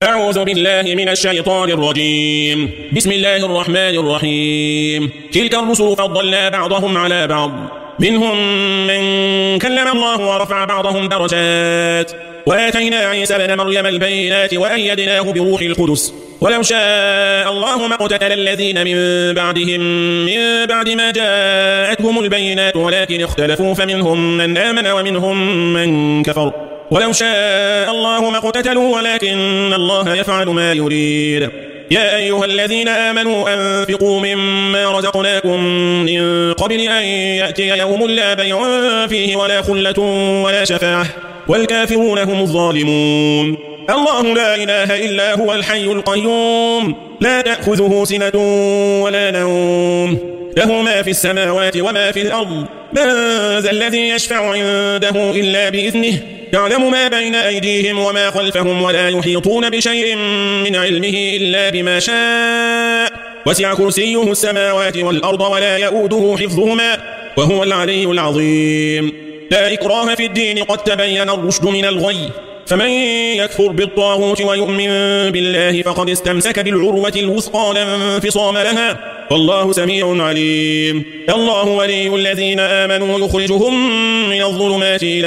أعوذ بالله من الشيطان الرجيم. بسم الله الرحمن الرحيم. تلك الرسل فضلنا بعضهم على بعض، منهم من كلم الله ورفع بعضهم درجات، وآتينا عيسى ابن مريم البينات وأيدناه بروح القدس، ولو شاء الله ما اقتتل الذين من بعدهم من بعد ما جاءتهم البينات ولكن اختلفوا فمنهم من آمن ومنهم من كفر، ولو شاء الله ما اقتتلوا ولكن الله يفعل ما يريد. يا أيها الذين آمنوا أنفقوا مما رزقناكم من قبل أن يأتي يوم لا بيع فيه ولا خلة ولا شفاعة والكافرون هم الظالمون. الله لا إله إلا هو الحي القيوم، لا تأخذه سنة ولا نوم، له ما في السماوات وما في الأرض. من ذا الذي يشفع عنده إلا بإذنه، يعلم ما بين أيديهم وما خلفهم ولا يحيطون بشيء من علمه إلا بما شاء، وسع كرسيه السماوات والأرض ولا يؤوده حفظهما وهو العلي العظيم. لا إكراه في الدين، قد تبين الرشد من الغي، فمن يكفر بالطاغوت ويؤمن بالله فقد استمسك بالعروة الوثقى لا انفصام لها، والله سميع عليم. الله ولي الذين آمنوا يخرجهم من الظلمات إلى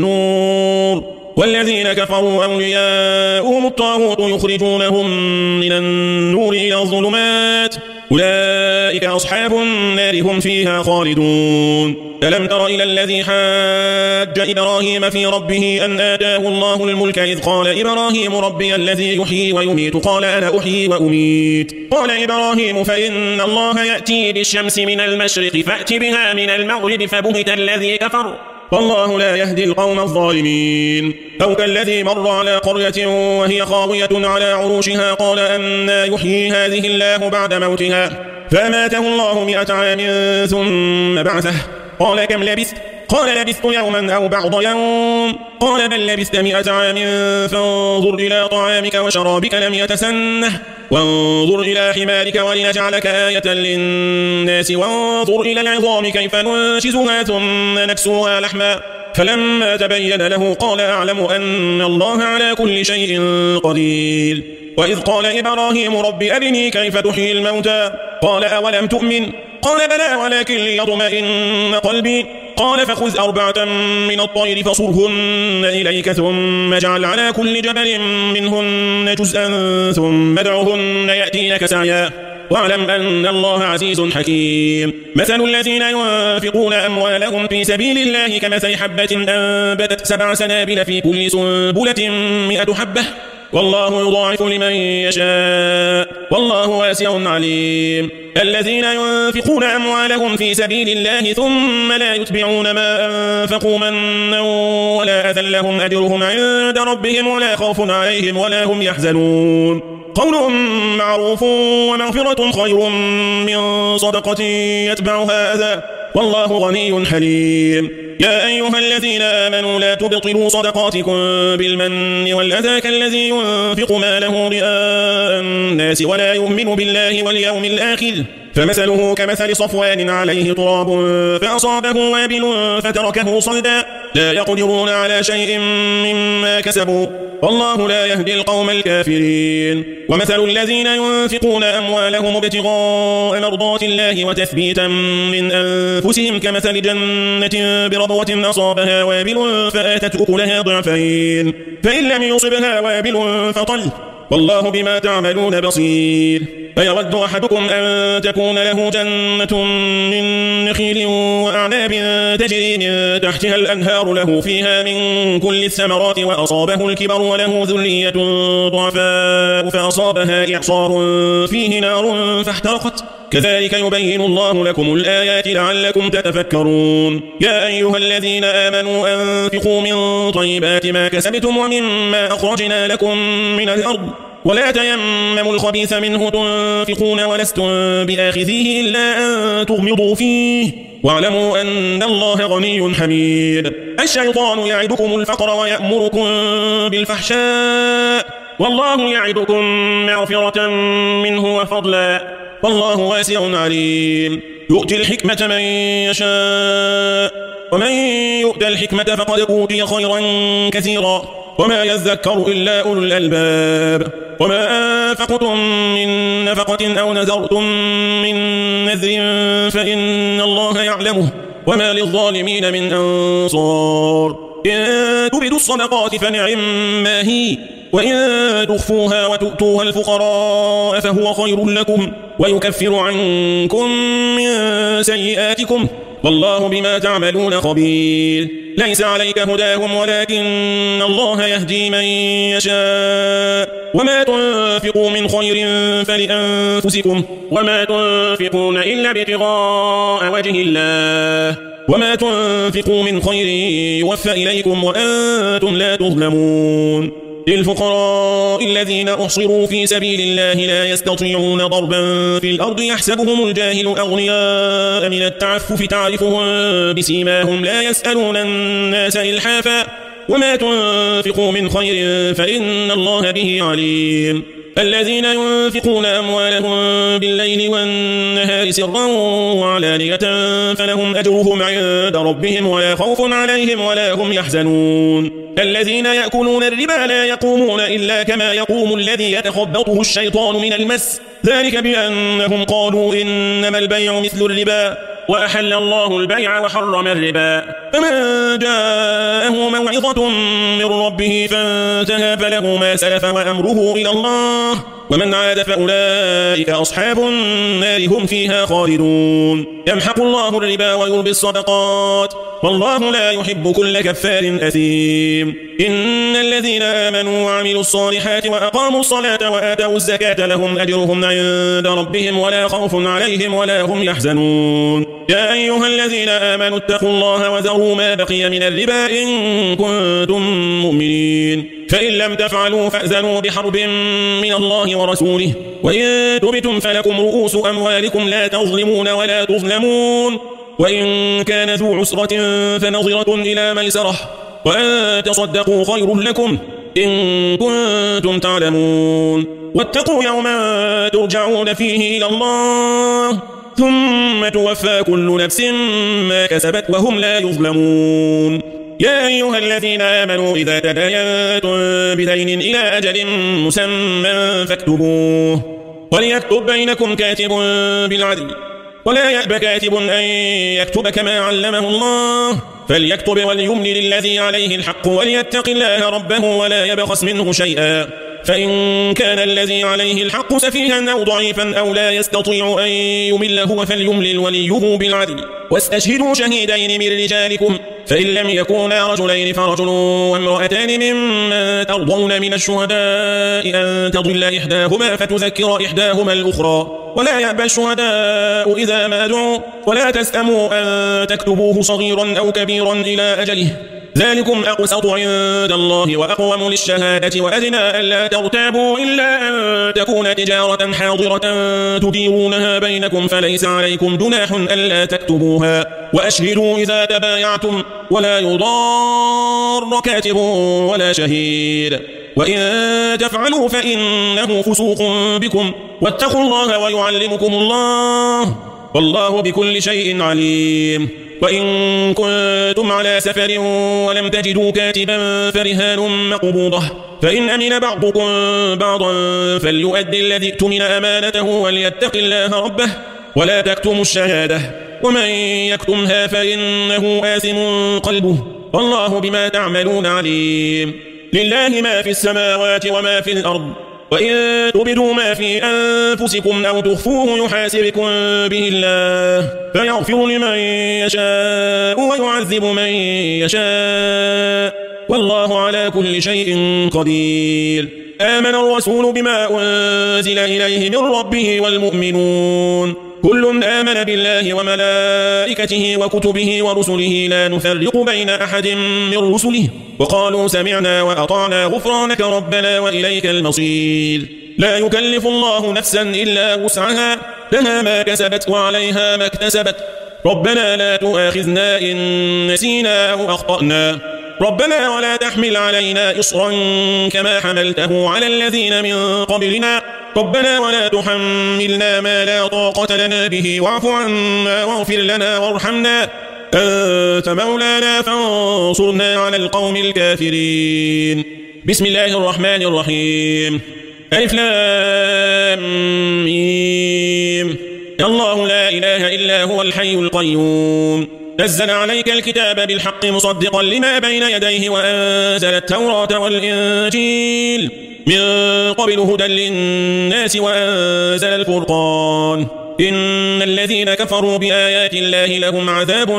النور، والذين كفروا أولياؤهم الطاغوت يخرجونهم من النور إلى الظلمات، أولئك أصحاب النار هم فيها خالدون. ألم تر إلى الذي حاج إبراهيم في ربه أن آتاه الله الملك إذ قال إبراهيم ربي الذي يحيي ويميت قال أنا أحيي وأميت. قال إبراهيم فإن الله يأتي بالشمس من المشرق فأت بها من المغرب فبهت الذي كفر، والله لا يهدي القوم الظالمين. أو كالذي مر على قرية وهي خاوية على عروشها قال أنى يحيي هذه الله بعد موتها، فأماته الله 100 عام ثم بعثه، قال كم لبثت؟ قال لبثت يوما أو بعض يوم، قال بل لبثت 100 عام فانظر إلى طعامك وشرابك لم يتسنه، وانظر إلى حمارك ولنجعلك آية للناس، وانظر إلى العظام كيف ننشزها ثم نكسوها لحما، فلما تبين له قال أعلم أن الله على كل شيء قدير. وإذ قال إبراهيم رب أرني كيف تحيي الموتى، قال أولم تؤمن؟ قال بلى ولكن ليطمئن قلبي، قال فخذ 4 من الطير فصرهن إليك ثم اجعل على كل جبل منهن جزءا ثم ادعهن يأتينك سعيا، واعلم أن الله عزيز حكيم. مثل الذين ينفقون أموالهم في سبيل الله كمثل حبة أنبتت 7 سنابل في كل سنبلة 100 حبة، والله يضاعف لمن يشاء، والله واسع عليم. الذين ينفقون أموالهم في سبيل الله ثم لا يتبعون ما أنفقوا منا ولا أذى لهم أجرهم عند ربهم ولا خوف عليهم ولا هم يحزنون. قول معروف ومغفرة خير من صدقة يتبعها أذى، والله غني حليم. يا أيها الذين آمنوا لا تبطلوا صدقاتكم بالمن والأذى كالذي ينفق ماله رئاء الناس ولا يؤمن بالله واليوم الآخر، فمثله كمثل صفوان عليه تراب فأصابه وابل فتركه صلدا، لا يقدرون على شيء مما كسبوا، والله لا يهدي القوم الكافرين. ومثل الذين ينفقون أموالهم ابتغاء مرضات الله وتثبيتا من أنفسهم كمثل جنة بربوة أصابها وابل فآتت أكلها ضعفين، فإن لم يصبها وابل فطل، والله بما تعملون بصير. فيود أحدكم أن تكون له جنة من نخيل وأعناب تجري من تحتها الأنهار له فيها من كل الثمرات وأصابه الكبر وله ذرية ضعفاء فأصابها إعصار فيه نار فاحترقت، كذلك يبين الله لكم الآيات لعلكم تتفكرون. يا أيها الذين آمنوا أنفقوا من طيبات ما كسبتم ومما أخرجنا لكم من الأرض، ولا تيمموا الخبيث منه تنفقون ولستم بآخذيه إلا أن تغمضوا فيه، واعلموا أن الله غني حميد. الشيطان يعدكم الفقر ويأمركم بالفحشاء، والله يعدكم مغفرة منه وفضلا، والله واسع عليم. يؤتي الحكمة من يشاء، ومن يؤت الحكمة فقد أوتي خيرا كثيرا، وما يذكر إلا أولو الألباب. وما أنفقتم من نفقة أو نذرتم من نذر فإن الله يعلمه وما للظالمين من أنصار. إن تبدوا الصدقات فنعما هي، وإن تخفوها وتؤتوها الفقراء فهو خير لكم ويكفر عنكم من سيئاتكم والله بما تعملون خبير. ليس عليك هداهم ولكن الله يهدي من يشاء. وما تنفقوا من خير فلأنفسكم وما تنفقون إلا ابتغاء وجه الله وما تنفقوا من خير يوفى إليكم وأنتم لا تظلمون. للفقراء الذين أحصروا في سبيل الله لا يستطيعون ضربا في الأرض يحسبهم الجاهل أغنياء من التعفف تعرفهم بسيماهم لا يسألون الناس إلحافا وما تنفقوا من خير فإن الله به عليم. الذين ينفقون أموالهم بالليل والنهار سرا وعلانية فلهم أجرهم عند ربهم ولا خوف عليهم ولا هم يحزنون. الذين يأكلون الربا لا يقومون إلا كما يقوم الذي يتخبطه الشيطان من المس ذلك بأنهم قالوا إنما البيع مثل الربا وأحل الله البيع وحرم الربا. فمن جاءه موعظة من ربه فانتهى فله ما سلف وأمره إلى الله ومن عاد فأولئك أصحاب النار هم فيها خالدون. يمحق الله الربا ويربي الصدقات والله لا يحب كل كفار أثيم. إن الذين آمنوا وعملوا الصالحات وأقاموا الصلاة وآتوا الزكاة لهم أجرهم عند ربهم ولا خوف عليهم ولا هم يحزنون. يا أيها الذين آمنوا اتقوا الله وذروا ما بقي من الربا إن كنتم مؤمنين فإن لم تفعلوا فأذنوا بحرب من الله ورسوله وإن تبتم فلكم رؤوس أموالكم لا تظلمون ولا تظلمون. وإن كان ذو عسرة فنظرة إلى ميسرة وأن تصدقوا خير لكم إن كنتم تعلمون. واتقوا يوما ترجعون فيه إلى الله ثم توفى كل نفس ما كسبت وهم لا يظلمون. يا أيها الذين آمنوا إذا تداينتم بدين إلى أجل مسمى فاكتبوه وليكتب بينكم كاتب بالعدل ولا يأب كاتب أن يكتب كما علمه الله فليكتب وليملل الذي عليه الحق وليتق الله ربه ولا يبخس منه شيئا فإن كان الذي عليه الحق سفيها أو ضعيفا أو لا يستطيع أن يمل هو فليملل وليه بالعدل واستشهدوا شهيدين من رجالكم فإن لم يكونا رجلين فرجل وامرأتان ممن ترضون من الشهداء أن تضل إحداهما فتذكر إحداهما الأخرى ولا يأبى الشهداء إذا ما دعوا ولا تسأموا أن تكتبوه صغيرا أو كبيرا إلى أجله ذلكم أقسط عند الله وأقوم للشهادة وأدنى ألا ترتابوا إلا أن تكون تجارة حاضرة تديرونها بينكم فليس عليكم جناح ألا تكتبوها وأشهدوا إذا تبايعتم ولا يضار كاتب ولا شهيد وإن تفعلوا فإنه فسوق بكم واتقوا الله ويعلمكم الله والله بكل شيء عليم. وإن كنتم على سفر ولم تجدوا كاتبا فرهان مقبوضة فإن أمن بعضكم بعضا فليؤدي الذي اؤتمن أمانته وليتق الله ربه ولا تكتموا الشهادة ومن يكتمها فإنه آثم قلبه والله بما تعملون عليم. لله ما في السماوات وما في الأرض وإن تبدوا ما في أنفسكم أو تخفوه يحاسبكم به الله فيغفر لمن يشاء ويعذب من يشاء والله على كل شيء قدير. آمن الرسول بما أنزل إليه من ربه والمؤمنون كل آمن بالله وملائكته وكتبه ورسله لا نفرق بين أحد من رسله وقالوا سمعنا وأطعنا غفرانك ربنا وإليك المصير. لا يكلف الله نفسا إلا وسعها لها ما كسبت وعليها ما اكتسبت ربنا لا تؤاخذنا إن نسينا أو أخطأنا ربنا ولا تحمل علينا إصرا كما حملته على الذين من قبلنا ربنا ولا تحملنا ما لا طاقة لنا به واعف عنا واغفر لنا وارحمنا أنت مولانا فانصرنا على القوم الكافرين. بسم الله الرحمن الرحيم ألف لام ميم الله لا إله إلا هو الحي القيوم نزل عليك الكتاب بالحق مصدقا لما بين يديه وأنزل التوراة والإنجيل من قبل هدى للناس وأنزل الفرقان إن الذين كفروا بآيات الله لهم عذاب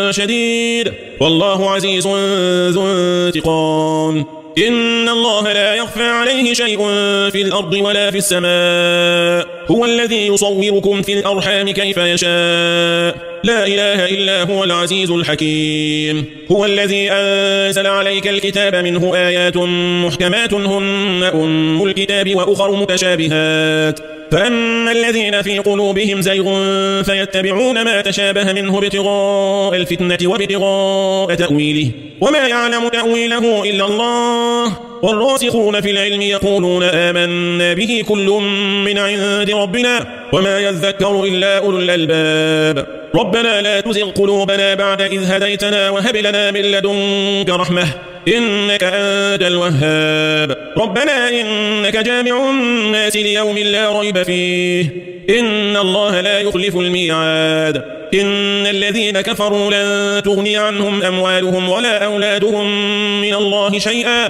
شديد والله عزيز ذو انتقام إن الله لا يخفى عليه شيء في الأرض ولا في السماء هو الذي يصوركم في الأرحام كيف يشاء لا إله إلا هو العزيز الحكيم هو الذي أنزل عليك الكتاب منه آيات محكمات هن أم الكتاب وأخر متشابهات فأما الذين في قلوبهم زيغ فيتبعون ما تشابه منه ابتغاء الفتنة وابتغاء تأويله وما يعلم تأويله إلا الله والراسخون في العلم يقولون آمنا به كل من عند ربنا وما يذكر إلا أولو الألباب ربنا لا تزغ قلوبنا بعد إذ هديتنا وهب لنا من لدنك رحمة إنك أنت الوهاب ربنا إنك جامع الناس ليوم لا ريب فيه إن الله لا يخلف الميعاد إن الذين كفروا لن تغني عنهم أموالهم ولا أولادهم من الله شيئا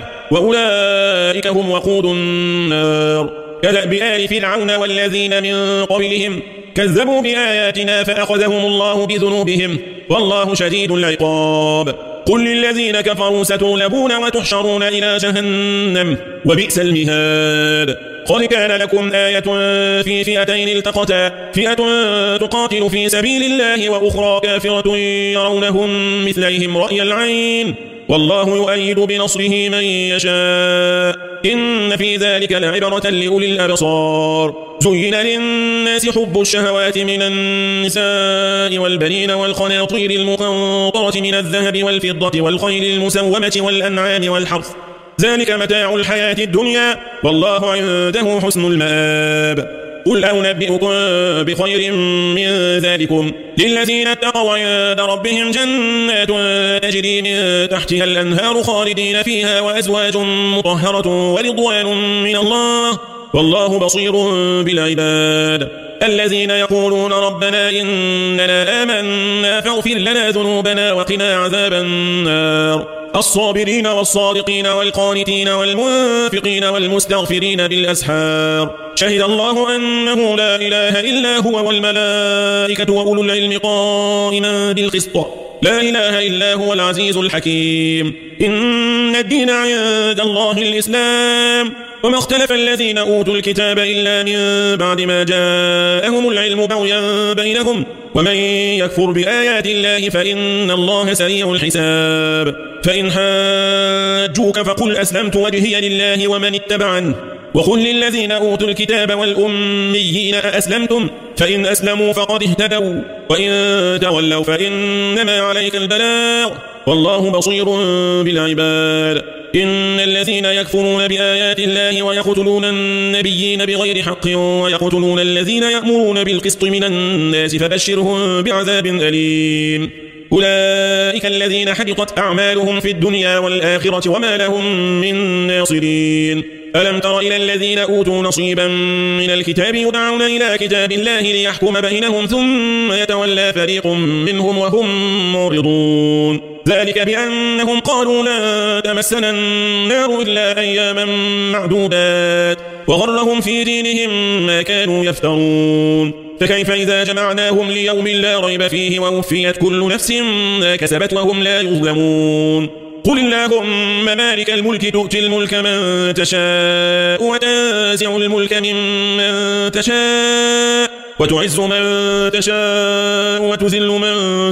وأولئك هم وقود النار كدأب آل فرعون والذين من قبلهم كذبوا بآياتنا فأخذهم الله بذنوبهم والله شديد العقاب قل للذين كفروا ستغلبون وتحشرون إلى جهنم وبئس المهاد قد كان لكم آية في فئتين التقتا فئة تقاتل في سبيل الله وأخرى كافرة يرونهم مثليهم رأي العين والله يؤيد بنصره من يشاء إن في ذلك لعبرة لأولي الأبصار زين للناس حب الشهوات من النساء والبنين والقناطير المقنطرة من الذهب والفضة والخيل المسومة والأنعام والحرث ذلك متاع الحياة الدنيا والله عنده حسن المآب قل أنبئكم بخير من ذلكم للذين اتقوا عند ربهم جنات تجري من تحتها الأنهار خالدين فيها وأزواج مطهرة ورضوان من الله والله بصير بالعباد الذين يقولون ربنا إننا آمنا فاغفر لنا ذنوبنا وقنا عذاب النار الصابرين والصادقين والقانتين والمنفقين والمستغفرين بالأسحار شهد الله أنه لا إله إلا هو والملائكة وأولو العلم قائما بالقسط لا إله إلا هو العزيز الحكيم إن الدين عند الله الإسلام وما اختلف الذين أوتوا الكتاب إلا من بعد ما جاءهم العلم بغيا بينهم ومن يكفر بآيات الله فإن الله سريع الحساب فإن حاجوك فقل أسلمت وجهي لله ومن اتبعني وقل للذين أوتوا الكتاب والأميين أأسلمتم فإن أسلموا فقد اهتدوا وإن تولوا فإنما عليك البلاغ والله بصير بالعباد إن الذين يكفرون بآيات الله ويقتلون النبيين بغير حق ويقتلون الذين يأمرون بالقسط من الناس فبشرهم بعذاب أليم أولئك الذين حبطت أعمالهم في الدنيا والآخرة وما لهم من ناصرين ألم تر إلى الذين أوتوا نصيبا من الكتاب يدعون إلى كتاب الله ليحكم بينهم ثم يتولى فريق منهم وهم معرضون ذلك بأنهم قالوا لا تمسنا النار إلا أياما معدودات وغرهم في دينهم ما كانوا يفترون فكيف إذا جمعناهم ليوم لا ريب فيه ووفيت كل نفس ما كسبت وهم لا يظلمون قل اللهم مالك الملك تؤتي الملك من تشاء وتنزع الملك ممن تشاء وتعز من تشاء وتذل من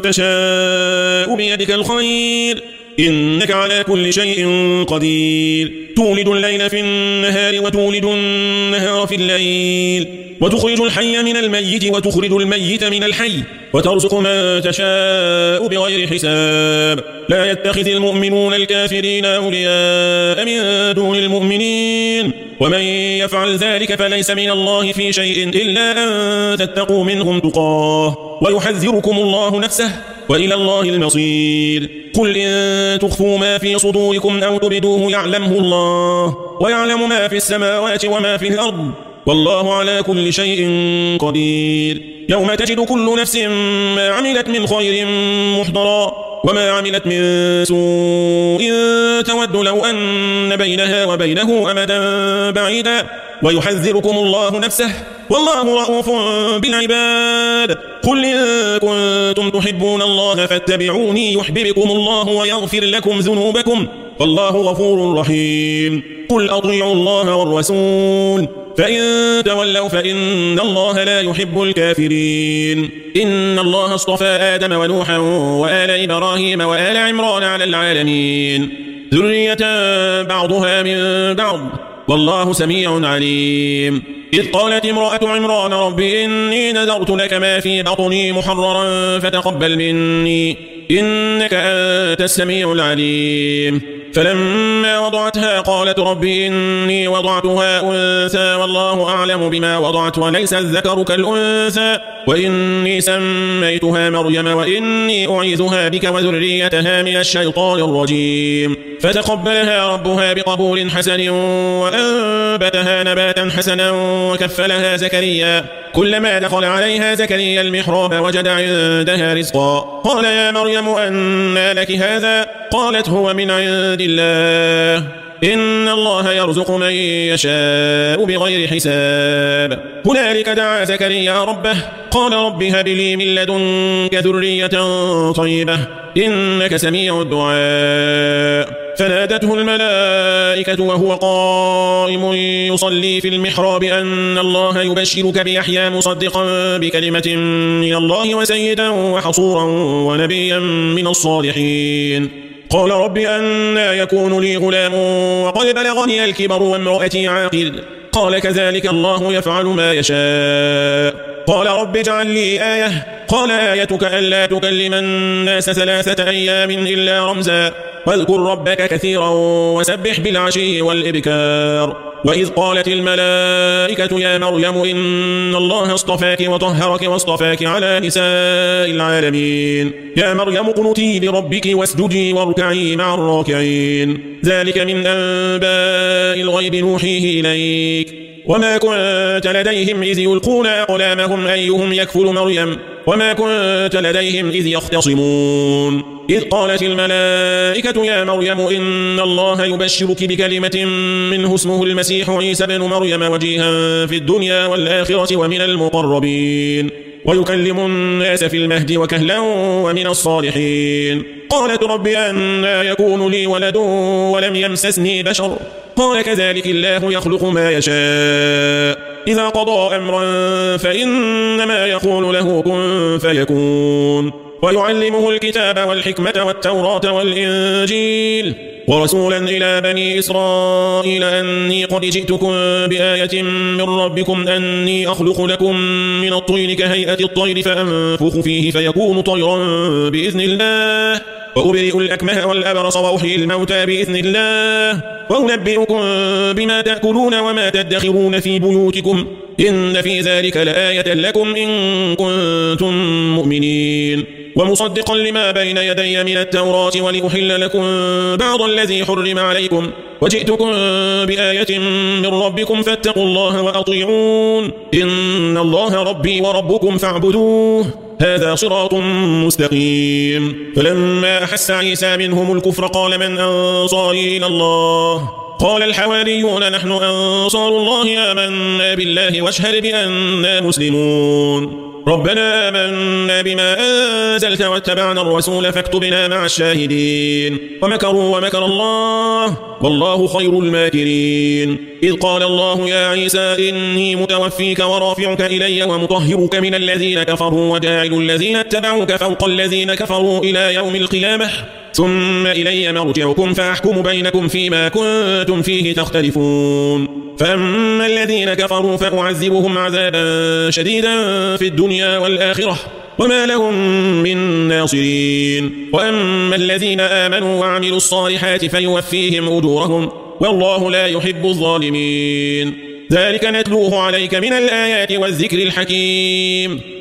تشاء بيدك الخير إنك على كل شيء قدير تولد الليل في النهار وتولد النهار في الليل وتخرج الحي من الميت وتخرج الميت من الحي وترزق من تشاء بغير حساب لا يتخذ المؤمنون الكافرين أولياء من دون المؤمنين ومن يفعل ذلك فليس من الله في شيء إلا أن تتقوا منهم تقاه ويحذركم الله نفسه وإلى الله المصير قل إن تخفوا ما في صدوركم أو تبدوه يعلمه الله ويعلم ما في السماوات وما في الأرض والله على كل شيء قدير. يوم تجد كل نفس ما عملت من خير محضرا وما عملت من سوء تود لو أن بينها وبينه أمدا بعيدا ويحذركم الله نفسه والله رؤوف بالعباد. قل إن كنتم تحبون الله فاتبعوني يحببكم الله ويغفر لكم ذنوبكم والله غفور رحيم. قل أطيعوا الله والرسول فإن تولوا فإن الله لا يحب الكافرين. إن الله اصطفى آدم ونوحا وآل إبراهيم وآل عمران على العالمين ذرية بعضها من بعض والله سميع عليم. إذ قالت امرأة عمران رب إني نذرت لك ما في بطني محررا فتقبل مني إنك أنت السميع العليم. فلما وضعتها قالت رب إني وضعتها أنثى والله أعلم بما وضعت وليس الذكر كالأنثى وإني سميتها مريم وإني أعيذها بك وذريتها من الشيطان الرجيم. فتقبلها ربها بقبول حسن وأنبتها نباتا حسنا وكفلها زكريا. كلما دخل عليها زكريا المحراب وجد عندها رزقا قال يا مريم أنى لك هذا قالت هو من عند الله إن الله يرزق من يشاء بغير حساب. هنالك دعا زكريا ربه قال رب هب لي من لدنك ذرية طيبة إنك سميع الدعاء. فنادته الملائكة وهو قائم يصلي في المحراب أن الله يبشرك بيحيى مصدقا بكلمة من الله وسيدا وحصورا ونبيا من الصالحين. قال رب أنى يكون لي غلام وقد بلغني الكبر وامرأتي عاقر قال كذلك الله يفعل ما يشاء. قال رب اجعل لي آية قال آيتك ألا تكلم الناس 3 أيام إلا رمزا واذكر ربك كثيرا وسبح بالعشي والإبكار. وإذ قالت الملائكة يا مريم إن الله اصطفاك وطهرك واصطفاك على نساء العالمين يا مريم اقنتي لربك واسجدي واركعي مع الراكعين. ذلك من أنباء الغيب نوحيه إليك وما كنت لديهم إذ يلقون أقلامهم أيهم يكفل مريم وما كنت لديهم إذ يختصمون. إذ قالت الملائكة يا مريم إن الله يبشرك بكلمة منه اسمه المسيح عيسى بن مريم وجيها في الدنيا والآخرة ومن المقربين ويكلم الناس في المهد وكهلا ومن الصالحين. قالت رب أنى يكون لي ولد ولم يمسسني بشر قال كذلك الله يخلق ما يشاء إذا قضى أمرا فإنما يقول له كن فيكون. ويعلمه الكتاب والحكمة والتوراة والإنجيل ورسولا إلى بني إسرائيل أني قد جئتكم بآية من ربكم أني أخلق لكم من الطين كهيئة الطير فأنفخ فيه فيكون طيرا بإذن الله وأبرئ الأكمه والأبرص وأحيي الموتى بإذن الله وأنبئكم بما تأكلون وما تدخرون في بيوتكم إن في ذلك لآية لكم إن كنتم مؤمنين. ومصدقا لما بين يدي من التوراة ولأحل لكم بعض الذي حرم عليكم وجئتكم بآية من ربكم فاتقوا الله وأطيعون إن الله ربي وربكم فاعبدوه هذا صراط مستقيم. فلما أحس عيسى منهم الكفر قال من أنصاري إلى الله قال الحواريون نحن أنصار الله آمنا بالله واشهد بأننا مسلمون. ربنا آمنا بما أنزلت واتبعنا الرسول فاكتبنا مع الشاهدين. ومكروا ومكر الله والله خير الماكرين. إذ قال الله يا عيسى إني متوفيك ورافعك إلي ومطهرك من الذين كفروا وجاعل الذين اتبعوك فوق الذين كفروا إلى يوم القيامة ثم إلي مرجعكم فأحكم بينكم فيما كنتم فيه تختلفون. فأما الذين كفروا فأعذبهم عذابا شديدا في الدنيا والآخرة وما لهم من ناصرين. وأما الذين آمنوا وعملوا الصالحات فيوفيهم أجورهم والله لا يحب الظالمين. ذلك نتلوه عليك من الآيات والذكر الحكيم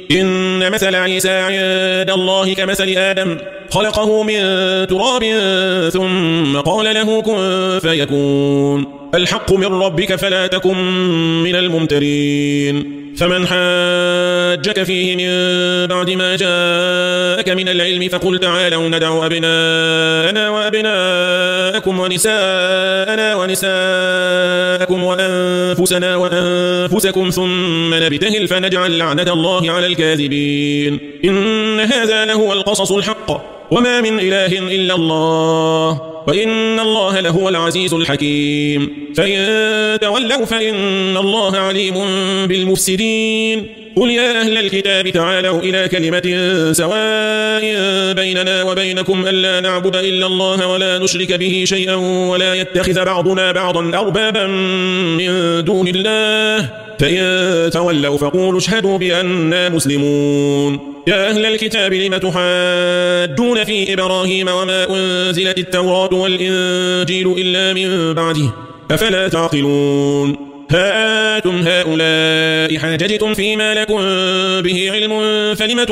إن مثل عيسى عند الله كمثل آدم خلقه من تراب ثم قال له كن فيكون الحق من ربك فلا تكن من الممترين فمن حاجك فيه من بعد ما جاءك من العلم فقل تعالوا ندع أبناءنا وأبناءكم ونساءنا ونساءكم وأنفسنا وأنفسكم ثم نبتهل فنجعل لعنة الله على الكاذبين إن هذا لهو القصص الحق وما من إله إلا الله وإن الله لهو العزيز الحكيم فإن تولوا فإن الله عليم بالمفسدين قل يا أهل الكتاب تعالوا إلى كلمة سواء بيننا وبينكم ألا نعبد إلا الله ولا نشرك به شيئا ولا يتخذ بعضنا بعضا أربابا من دون الله فإن تولوا فقولوا اشهدوا بأننا مسلمون يا أهل الكتاب لم تحاجون في إبراهيم وما أنزلت التوراة والإنجيل إلا من بعده أفلا تعقلون ها أنتم هؤلاء حاججتم فيما لكم به علم فلم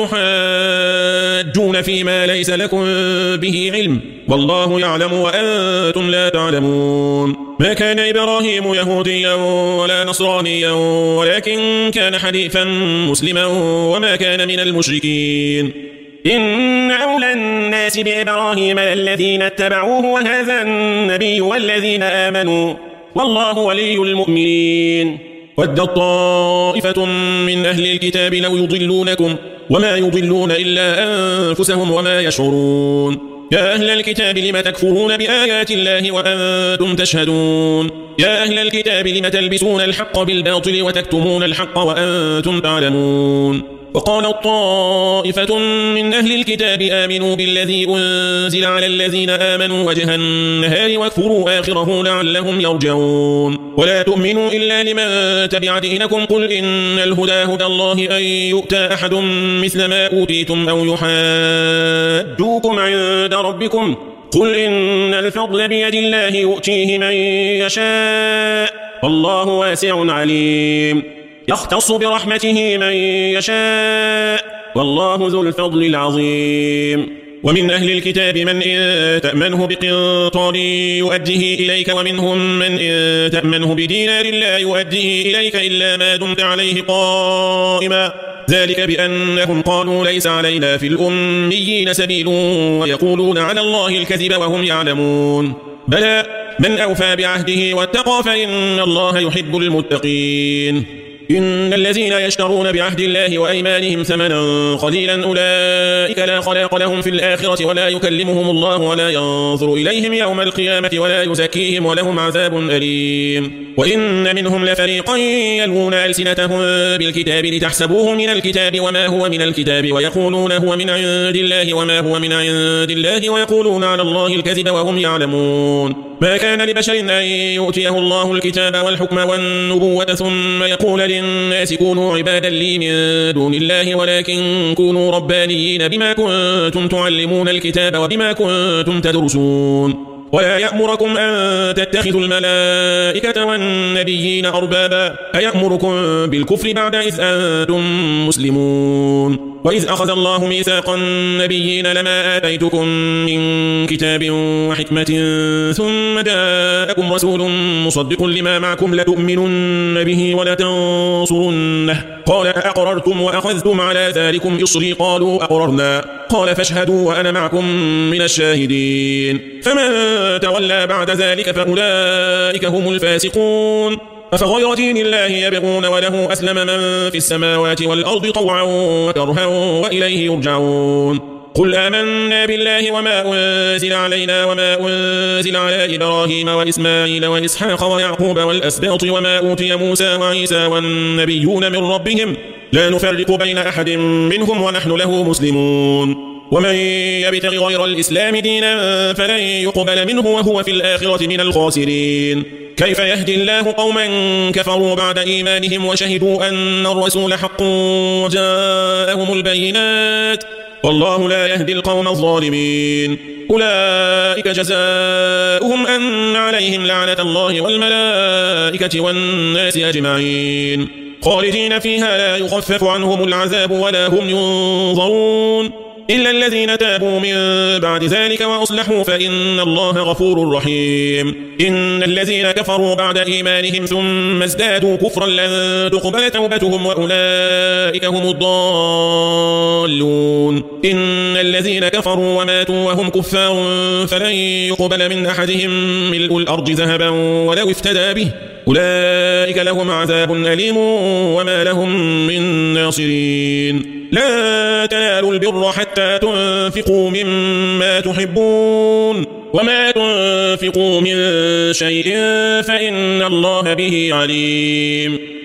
تحاجون فيما ليس لكم به علم والله يعلم وأنتم لا تعلمون ما كان إبراهيم يهوديا ولا نصرانيا ولكن كان حنيفا مسلما وما كان من المشركين إن أولى الناس بإبراهيم الذين اتبعوه وهذا النبي والذين آمنوا والله ولي المؤمنين ودت طائفة من أهل الكتاب لو يضلونكم وما يضلون إلا أنفسهم وما يشعرون يا أهل الكتاب لم تكفرون بآيات الله وأنتم تشهدون يا أهل الكتاب لم تلبسون الحق بالباطل وتكتمون الحق وأنتم تعلمون وقال طائفة من أهل الكتاب آمنوا بالذي أنزل على الذين آمنوا وجه النهار واكفروا آخره لعلهم يرجعون ولا تؤمنوا إلا لمن تبع دينكم قل إن الهدى هدى الله أن يؤتى أحد مثل ما أوتيتم أو يحاجوكم عند ربكم قل إن الفضل بيد الله يؤتيه من يشاء والله واسع عليم يختص برحمته من يشاء والله ذو الفضل العظيم ومن أهل الكتاب من إن تأمنه بقنطار يؤديه إليك ومنهم من إن تأمنه بدينار لا يؤديه إليك إلا ما دمت عليه قائما ذلك بأنهم قالوا ليس علينا في الأميين سبيل ويقولون على الله الكذب وهم يعلمون بلى من أوفى بعهده واتقى فإن الله يحب المتقين إن الذين يشترون بعهد الله وأيمانهم ثمنا قليلا أولئك لا خلاق لهم في الآخرة ولا يكلمهم الله ولا ينظر إليهم يوم القيامة ولا يزكيهم ولهم عذاب أليم وإن منهم لفريقا يلوون ألسنتهم بالكتاب لتحسبوه من الكتاب وما هو من الكتاب ويقولون هو من عند الله وما هو من عند الله ويقولون على الله الكذب وهم يعلمون ما كان لبشر أن يؤتيه الله الكتاب والحكم والنبوة ثم يقول للناس كونوا عبادا لي من دون الله ولكن كونوا ربانيين بما كنتم تعلمون الكتاب وبما كنتم تدرسون ولا يأمركم أن تتخذوا الملائكة والنبيين أربابا أيأمركم بالكفر بعد إذ أنتم مسلمون وإذ أخذ الله ميثاق النبيين لما آتيتكم من كتاب وحكمة ثم جاءكم رسول مصدق لما معكم لتؤمنن به ولتنصرنه قال أقررتم وأخذتم على ذلكم إصري قالوا أقررنا قال فاشهدوا وأنا معكم من الشاهدين فمن تولى بعد ذلك فأولئك هم الفاسقون أفغير دين الله يبغون وله أسلم من في السماوات والأرض طوعا وكرها وإليه يرجعون قل آمنا بالله وما أنزل علينا وما أنزل على إبراهيم وإسماعيل وإسحاق ويعقوب والأسباط وما أوتي موسى وعيسى والنبيون من ربهم لا نفرق بين أحد منهم ونحن له مسلمون ومن يبتغ غير الإسلام دينا فلن يقبل منه وهو في الآخرة من الخاسرين كيف يهدي الله قوما كفروا بعد إيمانهم وشهدوا أن الرسول حق وجاءهم البينات والله لا يهدي القوم الظالمين أولئك جزاؤهم أن عليهم لعنة الله والملائكة والناس أجمعين خالدين فيها لا يخفف عنهم العذاب ولا هم ينظرون إلا الذين تابوا من بعد ذلك وأصلحوا فإن الله غفور رحيم إن الذين كفروا بعد إيمانهم ثم ازدادوا كفرا لن تقبل توبتهم وأولئك هم الضالون إن الذين كفروا وماتوا وهم كفار فلن يقبل من أحدهم ملء الأرض ذهبا ولو افتدى به أولئك لهم عذاب أليم وما لهم من ناصرين لا تنالوا البر حتى تنفقوا مما تحبون وما تنفقوا من شيء فإن الله به عليم